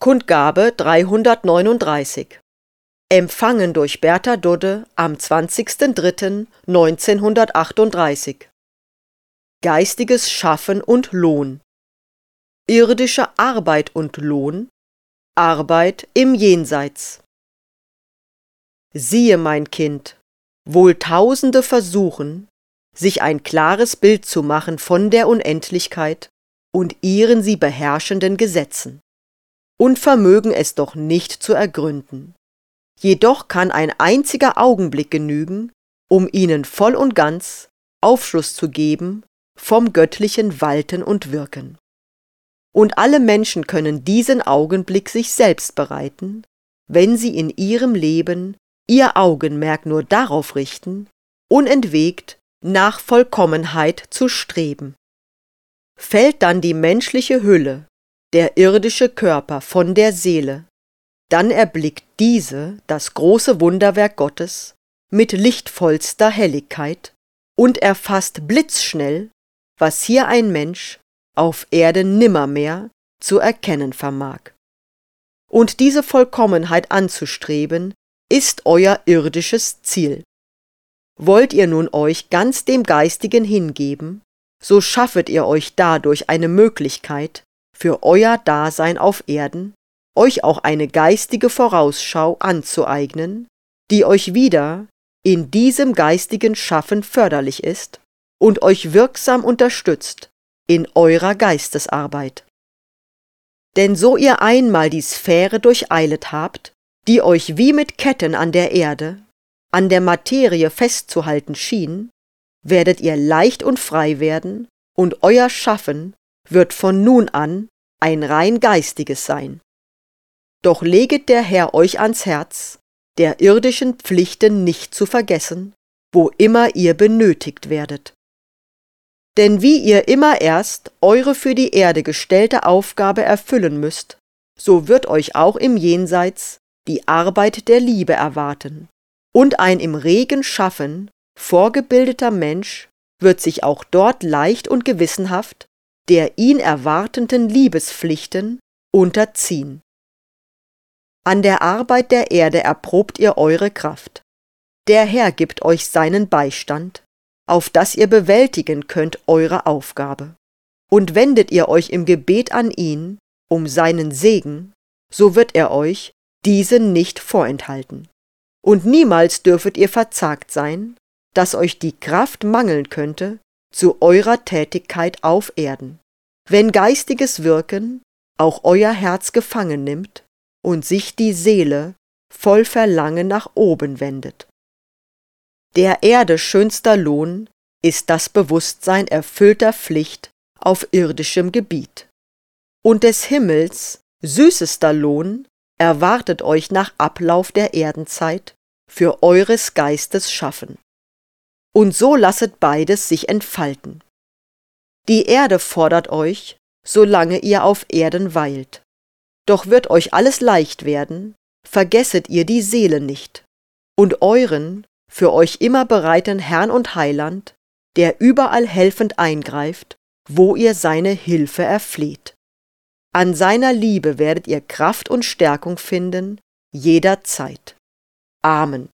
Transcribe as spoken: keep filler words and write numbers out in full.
Kundgabe dreihundertneununddreißig. Empfangen durch Bertha Dudde am zwanzigsten dritten neunzehnhundertachtunddreißig. Geistiges Schaffen und Lohn. Irdische Arbeit und Lohn. Arbeit im Jenseits. Siehe, mein Kind, wohl Tausende versuchen, sich ein klares Bild zu machen von der Unendlichkeit und ihren sie beherrschenden Gesetzen, und vermögen es doch nicht zu ergründen. Jedoch kann ein einziger Augenblick genügen, um ihnen voll und ganz Aufschluss zu geben vom göttlichen Walten und Wirken. Und alle Menschen können diesen Augenblick sich selbst bereiten, wenn sie in ihrem Leben ihr Augenmerk nur darauf richten, unentwegt nach Vollkommenheit zu streben. Fällt dann die menschliche Hülle, der irdische Körper von der Seele, dann erblickt diese das große Wunderwerk Gottes mit lichtvollster Helligkeit und erfasst blitzschnell, was hier ein Mensch auf Erden nimmermehr zu erkennen vermag. Und diese Vollkommenheit anzustreben, ist euer irdisches Ziel. Wollt ihr nun euch ganz dem Geistigen hingeben, so schaffet ihr euch dadurch eine Möglichkeit, für euer Dasein auf Erden, euch auch eine geistige Vorausschau anzueignen, die euch wieder in diesem geistigen Schaffen förderlich ist und euch wirksam unterstützt in eurer Geistesarbeit. Denn so ihr einmal die Sphäre durcheilet habt, die euch wie mit Ketten an der Erde, an der Materie festzuhalten schien, werdet ihr leicht und frei werden, und euer Schaffen wird von nun an ein rein geistiges sein. Doch leget der Herr euch ans Herz, der irdischen Pflichten nicht zu vergessen, wo immer ihr benötigt werdet. Denn wie ihr immer erst eure für die Erde gestellte Aufgabe erfüllen müsst, so wird euch auch im Jenseits die Arbeit der Liebe erwarten, und ein im regen Schaffen vorgebildeter Mensch wird sich auch dort leicht und gewissenhaft der ihn erwartenden Liebespflichten unterziehen. An der Arbeit der Erde erprobt ihr eure Kraft. Der Herr gibt euch seinen Beistand, auf dass ihr bewältigen könnt eure Aufgabe. Und wendet ihr euch im Gebet an ihn um seinen Segen, so wird er euch diesen nicht vorenthalten. Und niemals dürfet ihr verzagt sein, dass euch die Kraft mangeln könnte zu eurer Tätigkeit auf Erden, wenn geistiges Wirken auch euer Herz gefangen nimmt und sich die Seele voll Verlangen nach oben wendet. Der Erde schönster Lohn ist das Bewusstsein erfüllter Pflicht auf irdischem Gebiet. Und des Himmels süßester Lohn erwartet euch nach Ablauf der Erdenzeit für eures Geistes Schaffen. Und so lasset beides sich entfalten. Die Erde fordert euch, solange ihr auf Erden weilt. Doch wird euch alles leicht werden, vergesset ihr die Seele nicht, und euren, für euch immer bereiten Herrn und Heiland, der überall helfend eingreift, wo ihr seine Hilfe erfleht. An seiner Liebe werdet ihr Kraft und Stärkung finden, jederzeit. Amen.